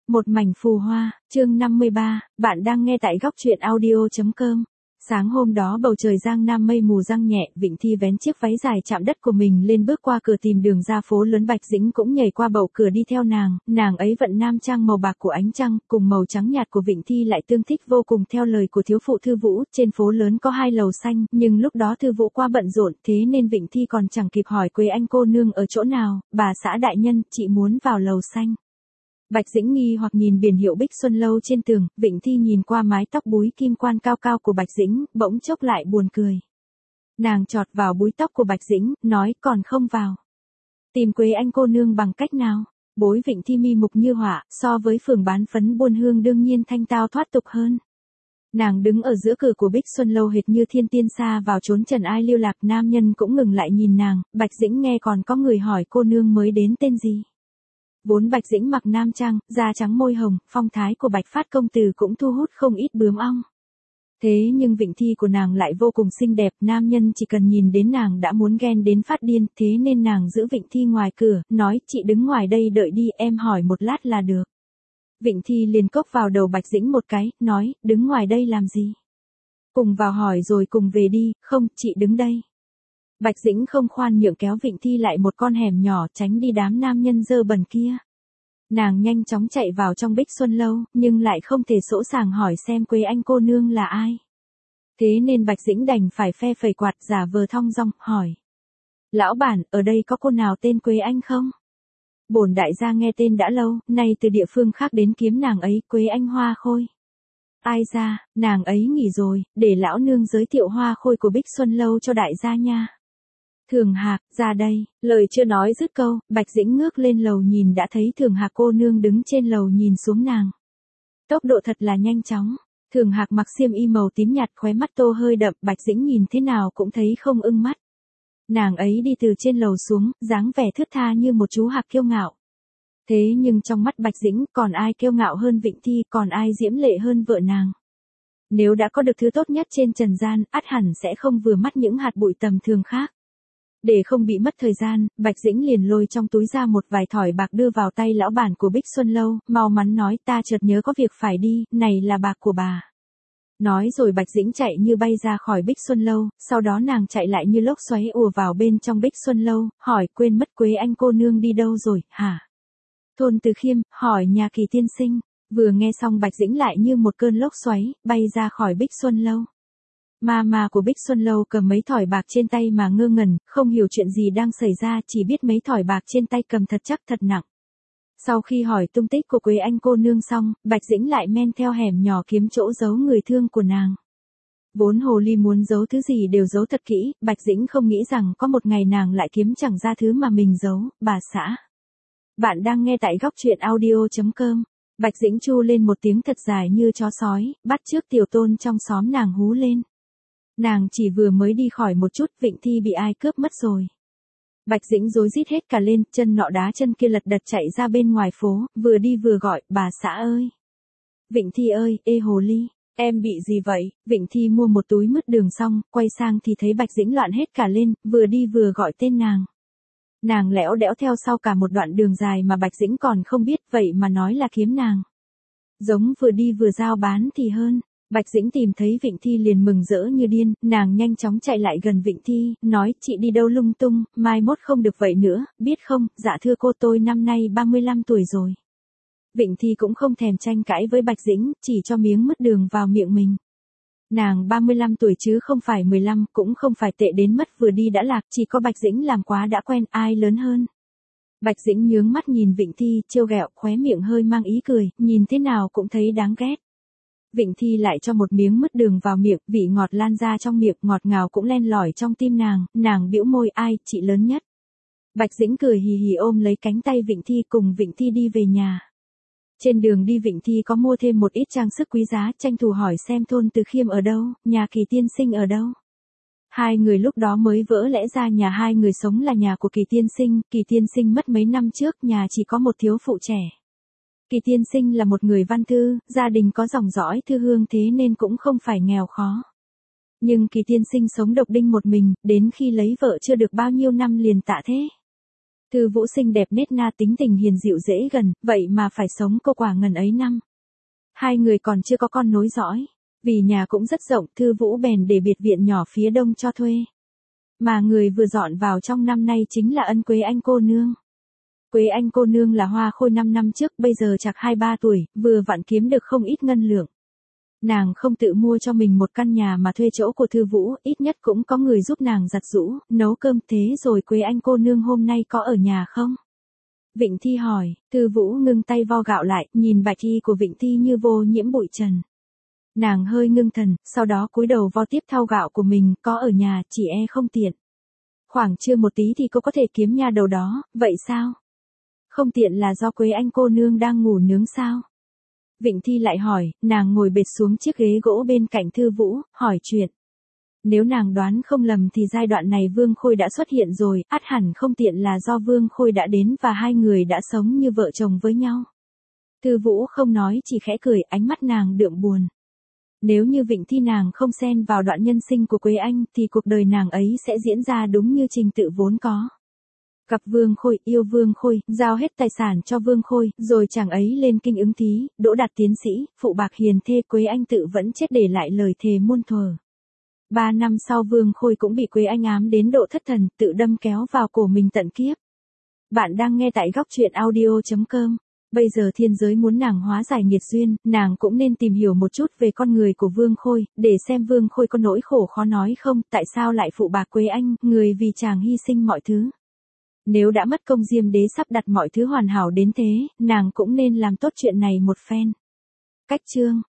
Một mảnh phù hoa, chương 53, bạn đang nghe tại góc truyện audio.com. Sáng hôm đó bầu trời giang nam mây mù giăng nhẹ, Vịnh Thi vén chiếc váy dài chạm đất của mình lên bước qua cửa tìm đường ra phố lớn. Bạch Dĩnh cũng nhảy qua bậu cửa đi theo nàng ấy vận nam trang màu bạc của ánh trăng, cùng màu trắng nhạt của Vịnh Thi lại tương thích vô cùng. Theo lời của thiếu phụ Thư Vũ, trên phố lớn có 2 lầu xanh, nhưng lúc đó Thư Vũ qua bận rộn, thế nên Vịnh Thi còn chẳng kịp hỏi Quế Anh cô nương ở chỗ nào. Bà xã đại nhân, chị muốn vào lầu xanh. Bạch Dĩnh nghi hoặc nhìn biển hiệu Bích Xuân Lâu trên tường, Vịnh Thi nhìn qua mái tóc búi kim quan cao cao của Bạch Dĩnh, bỗng chốc lại buồn cười. Nàng chọt vào búi tóc của Bạch Dĩnh, nói còn không vào. Tìm Quế Anh cô nương bằng cách nào? Bối Vịnh Thi mi mục như họa, so với phường bán phấn buôn hương đương nhiên thanh tao thoát tục hơn. Nàng đứng ở giữa cửa của Bích Xuân Lâu hệt như thiên tiên xa vào chốn trần ai lưu lạc. Nam nhân cũng ngừng lại nhìn nàng. Bạch Dĩnh nghe còn có người hỏi cô nương mới đến tên gì. Vốn Bạch Dĩnh mặc nam trang, da trắng môi hồng, phong thái của Bạch Phát công tử cũng thu hút không ít bướm ong. Thế nhưng Vịnh Thi của nàng lại vô cùng xinh đẹp, nam nhân chỉ cần nhìn đến nàng đã muốn ghen đến phát điên, thế nên nàng giữ Vịnh Thi ngoài cửa, nói chị đứng ngoài đây đợi đi, em hỏi một lát là được. Vịnh Thi liền cốc vào đầu Bạch Dĩnh một cái, nói, đứng ngoài đây làm gì? Cùng vào hỏi rồi cùng về đi, không, chị đứng đây. Bạch Dĩnh không khoan nhượng kéo Vịnh Thi lại một con hẻm nhỏ tránh đi đám nam nhân dơ bẩn kia. Nàng nhanh chóng chạy vào trong Bích Xuân Lâu, nhưng lại không thể sỗ sàng hỏi xem Quế Anh cô nương là ai. Thế nên Bạch Dĩnh đành phải phe phẩy quạt giả vờ thong dong, hỏi. Lão bản, ở đây có cô nào tên Quế Anh không? Bổn đại gia nghe tên đã lâu, nay từ địa phương khác đến kiếm nàng ấy, Quế Anh Hoa Khôi. Ai ra, nàng ấy nghỉ rồi, để lão nương giới thiệu Hoa Khôi của Bích Xuân Lâu cho đại gia nha. Thường Hạc, ra đây, lời chưa nói dứt câu, Bạch Dĩnh ngước lên lầu nhìn đã thấy Thường Hạc cô nương đứng trên lầu nhìn xuống nàng. Tốc độ thật là nhanh chóng, Thường Hạc mặc xiêm y màu tím nhạt, khóe mắt tô hơi đậm, Bạch Dĩnh nhìn thế nào cũng thấy không ưng mắt. Nàng ấy đi từ trên lầu xuống, dáng vẻ thướt tha như một chú hạc kiêu ngạo. Thế nhưng trong mắt Bạch Dĩnh còn ai kiêu ngạo hơn Vịnh Thi, còn ai diễm lệ hơn vợ nàng. Nếu đã có được thứ tốt nhất trên trần gian, ắt hẳn sẽ không vừa mắt những hạt bụi tầm thường khác. Để không bị mất thời gian, Bạch Dĩnh liền lôi trong túi ra một vài thỏi bạc đưa vào tay lão bản của Bích Xuân Lâu, mau mắn nói ta chợt nhớ có việc phải đi, này là bạc của bà. Nói rồi Bạch Dĩnh chạy như bay ra khỏi Bích Xuân Lâu, sau đó nàng chạy lại như lốc xoáy ùa vào bên trong Bích Xuân Lâu, hỏi quên mất Quế Anh cô nương đi đâu rồi, hả? Thôn Từ Khiêm, hỏi nhà Kỳ tiên sinh. Vừa nghe xong Bạch Dĩnh lại như một cơn lốc xoáy, bay ra khỏi Bích Xuân Lâu. Mà của Bích Xuân Lâu cầm mấy thỏi bạc trên tay mà ngơ ngẩn, không hiểu chuyện gì đang xảy ra, chỉ biết mấy thỏi bạc trên tay cầm thật chắc thật nặng. Sau khi hỏi tung tích của Quế Anh cô nương xong, Bạch Dĩnh lại men theo hẻm nhỏ kiếm chỗ giấu người thương của nàng. Vốn hồ ly muốn giấu thứ gì đều giấu thật kỹ, Bạch Dĩnh không nghĩ rằng có một ngày nàng lại kiếm chẳng ra thứ mà mình giấu. Bà xã. Bạn đang nghe tại góc truyện audio.com. Bạch Dĩnh chu lên một tiếng thật dài như chó sói, bắt chước tiểu tôn trong xóm nàng hú lên. Nàng chỉ vừa mới đi khỏi một chút, Vịnh Thi bị ai cướp mất rồi. Bạch Dĩnh rối rít hết cả lên, chân nọ đá chân kia lật đật chạy ra bên ngoài phố, vừa đi vừa gọi, bà xã ơi. Vịnh Thi ơi, ê hồ ly, em bị gì vậy? Vịnh Thi mua một túi mứt đường xong, quay sang thì thấy Bạch Dĩnh loạn hết cả lên, vừa đi vừa gọi tên nàng. Nàng lẽo đẽo theo sau cả một đoạn đường dài mà Bạch Dĩnh còn không biết, vậy mà nói là kiếm nàng. Giống vừa đi vừa giao bán thì hơn. Bạch Dĩnh tìm thấy Vịnh Thi liền mừng rỡ như điên, nàng nhanh chóng chạy lại gần Vịnh Thi, nói chị đi đâu lung tung, mai mốt không được vậy nữa, biết không, dạ thưa cô tôi năm nay 35 tuổi rồi. Vịnh Thi cũng không thèm tranh cãi với Bạch Dĩnh, chỉ cho miếng mứt đường vào miệng mình. Nàng 35 tuổi chứ không phải 15, cũng không phải tệ đến mất vừa đi đã lạc, chỉ có Bạch Dĩnh làm quá đã quen, ai lớn hơn. Bạch Dĩnh nhướng mắt nhìn Vịnh Thi, trêu ghẹo, khóe miệng hơi mang ý cười, nhìn thế nào cũng thấy đáng ghét. Vịnh Thi lại cho một miếng mứt đường vào miệng, vị ngọt lan ra trong miệng, ngọt ngào cũng len lỏi trong tim nàng bĩu môi, ai, chị lớn nhất. Bạch Dĩnh cười hì hì ôm lấy cánh tay Vịnh Thi cùng Vịnh Thi đi về nhà. Trên đường đi Vịnh Thi có mua thêm một ít trang sức quý giá, tranh thủ hỏi xem thôn Từ Khiêm ở đâu, nhà Kỳ tiên sinh ở đâu. Hai người lúc đó mới vỡ lẽ ra nhà hai người sống là nhà của Kỳ tiên sinh mất mấy năm trước, nhà chỉ có một thiếu phụ trẻ. Kỳ tiên sinh là một người văn thư, gia đình có dòng dõi thư hương thế nên cũng không phải nghèo khó. Nhưng Kỳ tiên sinh sống độc đinh một mình, đến khi lấy vợ chưa được bao nhiêu năm liền tạ thế. Thư Vũ xinh đẹp nết na tính tình hiền dịu dễ gần, vậy mà phải sống cô quả ngần ấy năm. Hai người còn chưa có con nối dõi. Vì nhà cũng rất rộng, Thư Vũ bèn để biệt viện nhỏ phía đông cho thuê. Mà người vừa dọn vào trong năm nay chính là Ân Quế Anh cô nương. Quế Anh cô nương là hoa khôi 5 năm trước, bây giờ chạc 2-3 tuổi, vừa vặn kiếm được không ít ngân lượng. Nàng không tự mua cho mình một căn nhà mà thuê chỗ của Thư Vũ, ít nhất cũng có người giúp nàng giặt giũ, nấu cơm. Thế rồi Quế Anh cô nương hôm nay có ở nhà không? Vịnh Thi hỏi. Thư Vũ ngưng tay vo gạo lại, nhìn bạch y của Vịnh Thi như vô nhiễm bụi trần. Nàng hơi ngưng thần, sau đó cúi đầu vo tiếp thau gạo của mình, có ở nhà, chỉ e không tiện. Khoảng trưa một tí thì cô có thể kiếm nha đầu đó, vậy sao? Không tiện là do Quế Anh cô nương đang ngủ nướng sao? Vịnh Thi lại hỏi, nàng ngồi bệt xuống chiếc ghế gỗ bên cạnh Thư Vũ, hỏi chuyện. Nếu nàng đoán không lầm thì giai đoạn này Vương Khôi đã xuất hiện rồi, ắt hẳn không tiện là do Vương Khôi đã đến và hai người đã sống như vợ chồng với nhau. Thư Vũ không nói, chỉ khẽ cười, ánh mắt nàng đượm buồn. Nếu như Vịnh Thi nàng không xen vào đoạn nhân sinh của Quế Anh thì cuộc đời nàng ấy sẽ diễn ra đúng như trình tự vốn có. Gặp Vương Khôi, yêu Vương Khôi, giao hết tài sản cho Vương Khôi, rồi chàng ấy lên kinh ứng thí, đỗ đạt tiến sĩ, phụ bạc hiền thê. Quế Anh tự vẫn chết để lại lời thề muôn thuở. 3 năm sau Vương Khôi cũng bị Quế Anh ám đến độ thất thần, tự đâm kéo vào cổ mình tận kiếp. Bạn đang nghe tại góc truyện audio.com. Bây giờ thiên giới muốn nàng hóa giải nghiệt duyên, nàng cũng nên tìm hiểu một chút về con người của Vương Khôi, để xem Vương Khôi có nỗi khổ khó nói không, tại sao lại phụ bạc Quế Anh, người vì chàng hy sinh mọi thứ. Nếu đã mất công Diêm Đế sắp đặt mọi thứ hoàn hảo đến thế, nàng cũng nên làm tốt chuyện này một phen. Cách chương